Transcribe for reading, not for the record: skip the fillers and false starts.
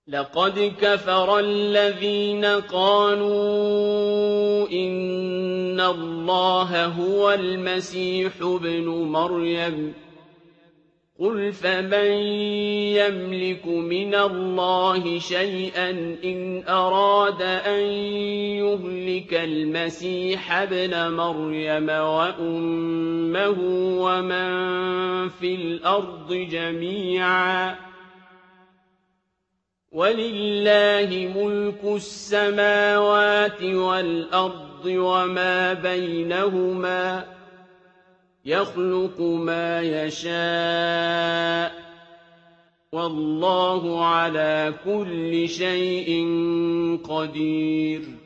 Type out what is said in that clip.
لقد كفر الذين قالوا إن الله هو المسيح ابن مريم قل فمن يملك من الله شيئا إن أراد أن يهلك المسيح ابن مريم وأمه ومن في الأرض جميعا ولله ملك السماوات والأرض وما بينهما يخلق ما يشاء والله على كل شيء قدير